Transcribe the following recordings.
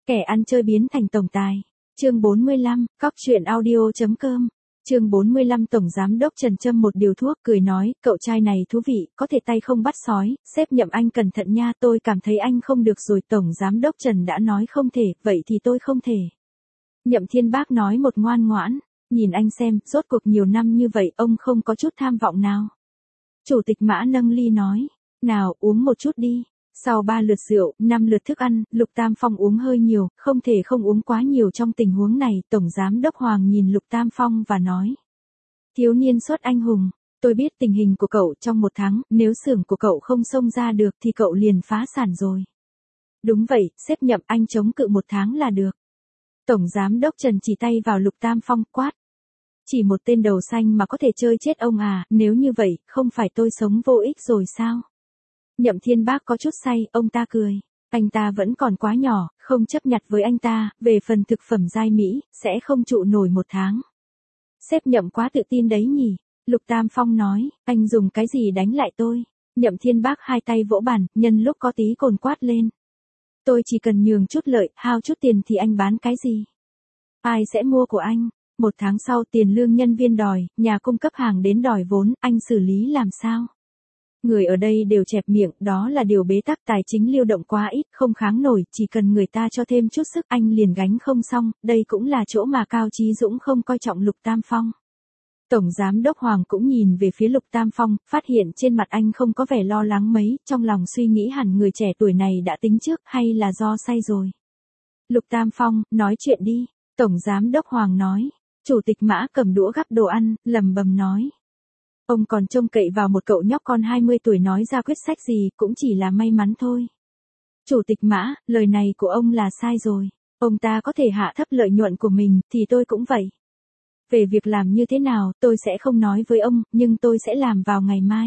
Kẻ ăn chơi biến thành tổng tài. Chương 45, Cóc truyện audio.com. Chương 45 Tổng Giám đốc Trần châm một điều thuốc cười nói, cậu trai này thú vị, có thể tay không bắt sói, sếp Nhậm anh cẩn thận nha, tôi cảm thấy anh không được rồi. Tổng Giám đốc Trần đã nói không thể, vậy thì tôi không thể. Nhậm Thiên Bác nói một ngoan ngoãn, nhìn anh xem, rốt cuộc nhiều năm như vậy ông không có chút tham vọng nào. Chủ tịch Mã nâng ly nói, nào uống một chút đi. Sau 3 lượt rượu, 5 lượt thức ăn, Lục Tam Phong uống hơi nhiều, không thể không uống quá nhiều trong tình huống này. Tổng Giám đốc Hoàng nhìn Lục Tam Phong và nói. Thiếu niên xuất anh hùng, tôi biết tình hình của cậu trong 1 tháng, nếu xưởng của cậu không xông ra được thì cậu liền phá sản rồi. Đúng vậy, sếp Nhậm anh chống cự 1 tháng là được. Tổng Giám đốc Trần chỉ tay vào Lục Tam Phong quát. Chỉ một tên đầu xanh mà có thể chơi chết ông à, nếu như vậy, không phải tôi sống vô ích rồi sao? Nhậm Thiên Bác có chút say, ông ta cười. Anh ta vẫn còn quá nhỏ, không chấp nhặt với anh ta, về phần thực phẩm giai mỹ, sẽ không trụ nổi 1 tháng. Sếp Nhậm quá tự tin đấy nhỉ? Lục Tam Phong nói, anh dùng cái gì đánh lại tôi? Nhậm Thiên Bác hai tay vỗ bàn, nhân lúc có tí cồn quát lên. Tôi chỉ cần nhường chút lợi, hao chút tiền thì anh bán cái gì? Ai sẽ mua của anh? 1 tháng sau tiền lương nhân viên đòi, nhà cung cấp hàng đến đòi vốn, anh xử lý làm sao? Người ở đây đều chẹp miệng, đó là điều bế tắc, tài chính lưu động quá ít, không kháng nổi, chỉ cần người ta cho thêm chút sức anh liền gánh không xong, đây cũng là chỗ mà Cao Chí Dũng không coi trọng Lục Tam Phong. Tổng Giám đốc Hoàng cũng nhìn về phía Lục Tam Phong, phát hiện trên mặt anh không có vẻ lo lắng mấy, trong lòng suy nghĩ hẳn người trẻ tuổi này đã tính trước hay là do say rồi. Lục Tam Phong, nói chuyện đi, Tổng Giám đốc Hoàng nói. Chủ tịch Mã cầm đũa gắp đồ ăn, lẩm bẩm nói. Ông còn trông cậy vào một cậu nhóc con 20 tuổi nói ra quyết sách gì, cũng chỉ là may mắn thôi. Chủ tịch Mã, lời này của ông là sai rồi. Ông ta có thể hạ thấp lợi nhuận của mình, thì tôi cũng vậy. Về việc làm như thế nào, tôi sẽ không nói với ông, nhưng tôi sẽ làm vào ngày mai.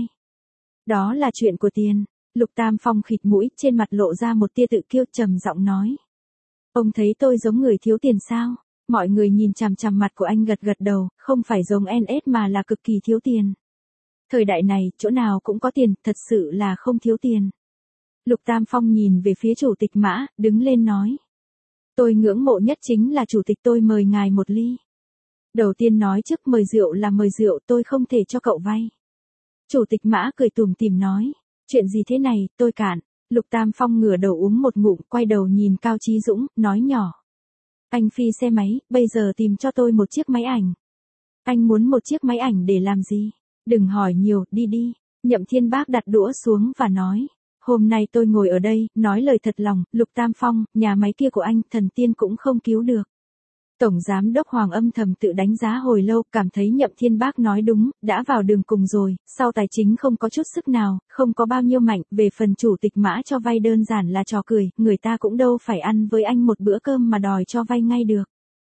Đó là chuyện của tiền. Lục Tam Phong khịt mũi, trên mặt lộ ra một tia tự kiêu, trầm giọng nói. Ông thấy tôi giống người thiếu tiền sao? Mọi người nhìn chằm chằm mặt của anh gật gật đầu, không phải giống NS mà là cực kỳ thiếu tiền. Thời đại này, chỗ nào cũng có tiền, thật sự là không thiếu tiền. Lục Tam Phong nhìn về phía chủ tịch Mã, đứng lên nói. Tôi ngưỡng mộ nhất chính là chủ tịch, tôi mời ngài một ly. Đầu tiên nói trước mời rượu là mời rượu, tôi không thể cho cậu vay. Chủ tịch Mã cười tủm tỉm nói. Chuyện gì thế này, tôi cản. Lục Tam Phong ngửa đầu uống một ngụm, quay đầu nhìn Cao Chí Dũng, nói nhỏ. Anh phi xe máy, bây giờ tìm cho tôi một chiếc máy ảnh. Anh muốn một chiếc máy ảnh để làm gì? Đừng hỏi nhiều, đi đi. Nhậm Thiên Bác đặt đũa xuống và nói. Hôm nay tôi ngồi ở đây, nói lời thật lòng, Lục Tam Phong, nhà máy kia của anh, thần tiên cũng không cứu được. Tổng Giám đốc Hoàng âm thầm tự đánh giá hồi lâu, cảm thấy Nhậm Thiên Bác nói đúng, đã vào đường cùng rồi, sau tài chính không có chút sức nào, không có bao nhiêu mạnh, về phần chủ tịch Mã cho vay đơn giản là trò cười, người ta cũng đâu phải ăn với anh một bữa cơm mà đòi cho vay ngay được.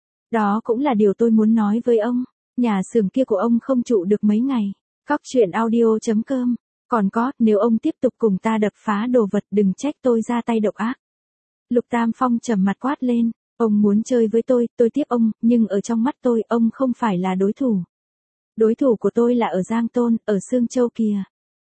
Đó cũng là điều tôi muốn nói với ông, nhà xưởng kia của ông không trụ được mấy ngày. Cóc truyện audio.com. Còn có, nếu ông tiếp tục cùng ta đập phá đồ vật đừng trách tôi ra tay độc ác. Lục Tam Phong trầm mặt quát lên. Ông muốn chơi với tôi tiếp ông, nhưng ở trong mắt tôi, ông không phải là đối thủ. Đối thủ của tôi là ở Giang Tôn, ở Sương Châu kìa.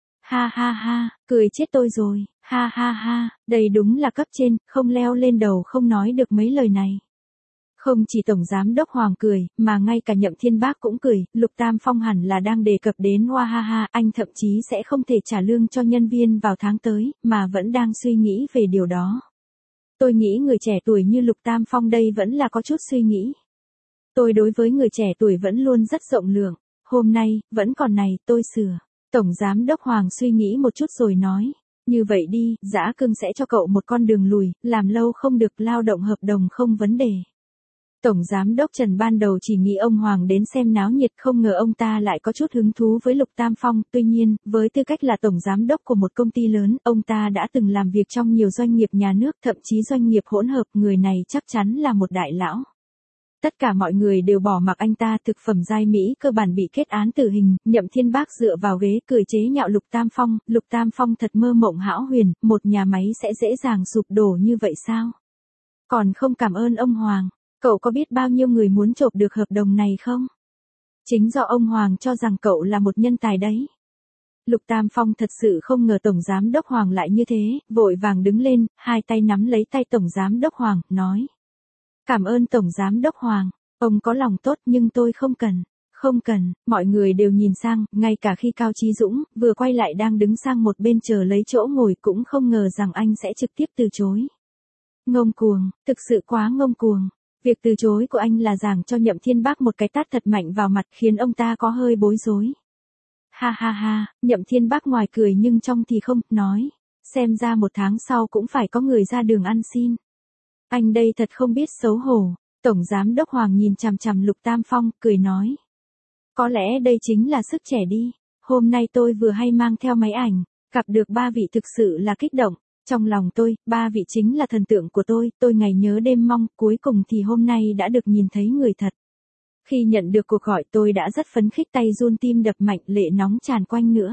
Ha ha ha, cười chết tôi rồi, ha ha ha, đây đúng là cấp trên, không leo lên đầu không nói được mấy lời này. Không chỉ Tổng Giám đốc Hoàng cười, mà ngay cả Nhậm Thiên Bác cũng cười, Lục Tam Phong hẳn là đang đề cập đến Wahaha, anh thậm chí sẽ không thể trả lương cho nhân viên vào tháng tới, mà vẫn đang suy nghĩ về điều đó. Tôi nghĩ người trẻ tuổi như Lục Tam Phong đây vẫn là có chút suy nghĩ. Tôi đối với người trẻ tuổi vẫn luôn rất rộng lượng, hôm nay, vẫn còn này, tôi sửa. Tổng Giám đốc Hoàng suy nghĩ một chút rồi nói, như vậy đi, Dã Cưng sẽ cho cậu một con đường lùi, làm lâu không được, lao động hợp đồng không vấn đề. Tổng Giám đốc Trần ban đầu chỉ nghĩ ông Hoàng đến xem náo nhiệt, không ngờ ông ta lại có chút hứng thú với Lục Tam Phong, tuy nhiên, với tư cách là Tổng Giám đốc của một công ty lớn, ông ta đã từng làm việc trong nhiều doanh nghiệp nhà nước, thậm chí doanh nghiệp hỗn hợp, người này chắc chắn là một đại lão. Tất cả mọi người đều bỏ mặc anh ta, thực phẩm giai mỹ cơ bản bị kết án tử hình, Nhậm Thiên Bác dựa vào ghế cười chế nhạo Lục Tam Phong thật mơ mộng hão huyền, một nhà máy sẽ dễ dàng sụp đổ như vậy sao? Còn không cảm ơn ông Hoàng. Cậu có biết bao nhiêu người muốn chộp được hợp đồng này không? Chính do ông Hoàng cho rằng cậu là một nhân tài đấy. Lục Tam Phong thật sự không ngờ Tổng Giám Đốc Hoàng lại như thế, vội vàng đứng lên, hai tay nắm lấy tay Tổng Giám Đốc Hoàng, nói. Cảm ơn Tổng Giám Đốc Hoàng, ông có lòng tốt nhưng tôi không cần. Không cần, mọi người đều nhìn sang, ngay cả khi Cao Chí Dũng vừa quay lại đang đứng sang một bên chờ lấy chỗ ngồi cũng không ngờ rằng anh sẽ trực tiếp từ chối. Ngông cuồng, thực sự quá ngông cuồng. Việc từ chối của anh là giảng cho Nhậm Thiên Bác một cái tát thật mạnh vào mặt khiến ông ta có hơi bối rối. Ha ha ha, Nhậm Thiên Bác ngoài cười nhưng trong thì không, nói. Xem ra 1 tháng sau cũng phải có người ra đường ăn xin. Anh đây thật không biết xấu hổ. Tổng Giám Đốc Hoàng nhìn chằm chằm Lục Tam Phong, cười nói. Có lẽ đây chính là sức trẻ đi. Hôm nay tôi vừa hay mang theo máy ảnh, gặp được 3 vị thực sự là kích động. Trong lòng tôi, 3 vị chính là thần tượng của tôi ngày nhớ đêm mong, cuối cùng thì hôm nay đã được nhìn thấy người thật. Khi nhận được cuộc gọi tôi đã rất phấn khích, tay run tim đập mạnh, lệ nóng tràn quanh nữa.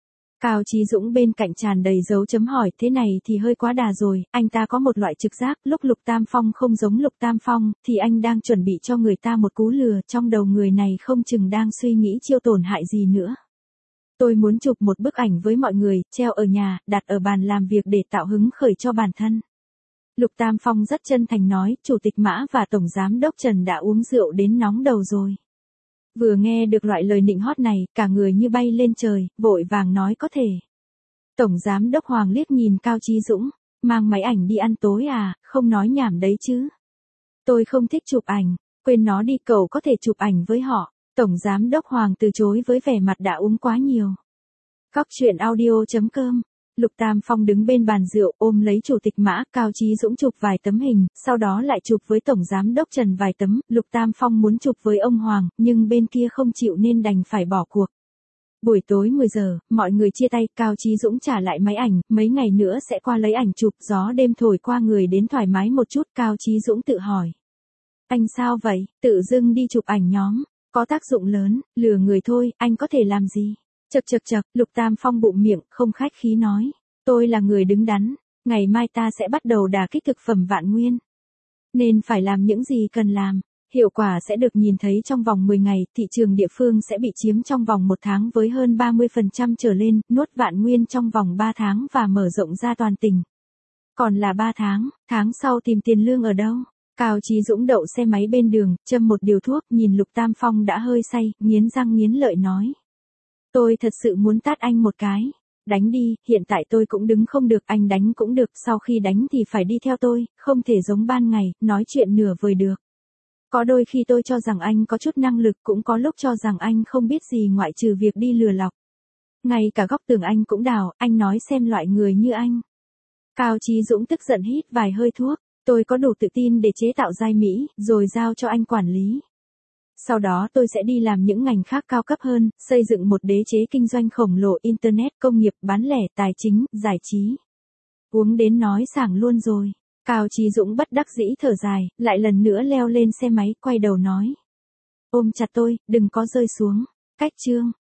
Cao Chí Dũng bên cạnh tràn đầy dấu chấm hỏi, thế này thì hơi quá đà rồi, anh ta có một loại trực giác, lúc Lục Tam Phong không giống Lục Tam Phong, thì anh đang chuẩn bị cho người ta một cú lừa, trong đầu người này không chừng đang suy nghĩ chiêu tổn hại gì nữa. Tôi muốn chụp một bức ảnh với mọi người, treo ở nhà, đặt ở bàn làm việc để tạo hứng khởi cho bản thân. Lục Tam Phong rất chân thành nói, Chủ tịch Mã và Tổng Giám Đốc Trần đã uống rượu đến nóng đầu rồi. Vừa nghe được loại lời nịnh hót này, cả người như bay lên trời, vội vàng nói có thể. Tổng Giám Đốc Hoàng liếc nhìn Cao Chí Dũng, mang máy ảnh đi ăn tối à, không nói nhảm đấy chứ. Tôi không thích chụp ảnh, quên nó đi, cậu có thể chụp ảnh với họ. Tổng Giám Đốc Hoàng từ chối với vẻ mặt đã uống quá nhiều. Góc truyện audio.com. Lục Tam Phong đứng bên bàn rượu ôm lấy Chủ tịch Mã, Cao Chí Dũng chụp vài tấm hình, sau đó lại chụp với Tổng Giám Đốc Trần vài tấm. Lục Tam Phong muốn chụp với ông Hoàng, nhưng bên kia không chịu nên đành phải bỏ cuộc. Buổi tối 10 giờ, mọi người chia tay, Cao Chí Dũng trả lại máy ảnh, mấy ngày nữa sẽ qua lấy ảnh chụp. Gió đêm thổi qua người đến thoải mái một chút, Cao Chí Dũng tự hỏi. Anh sao vậy, tự dưng đi chụp ảnh nhóm, có tác dụng lớn, lừa người thôi, anh có thể làm gì? Chậc, Lục Tam Phong bụng miệng, không khách khí nói. Tôi là người đứng đắn, ngày mai ta sẽ bắt đầu đả kích thực phẩm Vạn Nguyên. Nên phải làm những gì cần làm, hiệu quả sẽ được nhìn thấy trong vòng 10 ngày, thị trường địa phương sẽ bị chiếm trong vòng 1 tháng với hơn 30% trở lên, nuốt Vạn Nguyên trong vòng 3 tháng và mở rộng ra toàn tỉnh. Còn là 3 tháng sau tìm tiền lương ở đâu? Cao Chí Dũng đậu xe máy bên đường, châm một điều thuốc, nhìn Lục Tam Phong đã hơi say, nghiến răng nghiến lợi nói. Tôi thật sự muốn tát anh một cái. Đánh đi, hiện tại tôi cũng đứng không được, anh đánh cũng được, sau khi đánh thì phải đi theo tôi, không thể giống ban ngày, nói chuyện nửa vời được. Có đôi khi tôi cho rằng anh có chút năng lực, cũng có lúc cho rằng anh không biết gì ngoại trừ việc đi lừa lọc. Ngay cả góc tường anh cũng đào, anh nói xem loại người như anh. Cao Chí Dũng tức giận hít vài hơi thuốc, tôi có đủ tự tin để chế tạo giai mỹ, rồi giao cho anh quản lý. Sau đó tôi sẽ đi làm những ngành khác cao cấp hơn, xây dựng một đế chế kinh doanh khổng lồ, internet, công nghiệp, bán lẻ, tài chính, giải trí. Uống đến nói sảng luôn rồi. Cao Chí Dũng bất đắc dĩ thở dài, lại lần nữa leo lên xe máy, quay đầu nói. Ôm chặt tôi, đừng có rơi xuống. Cách chương.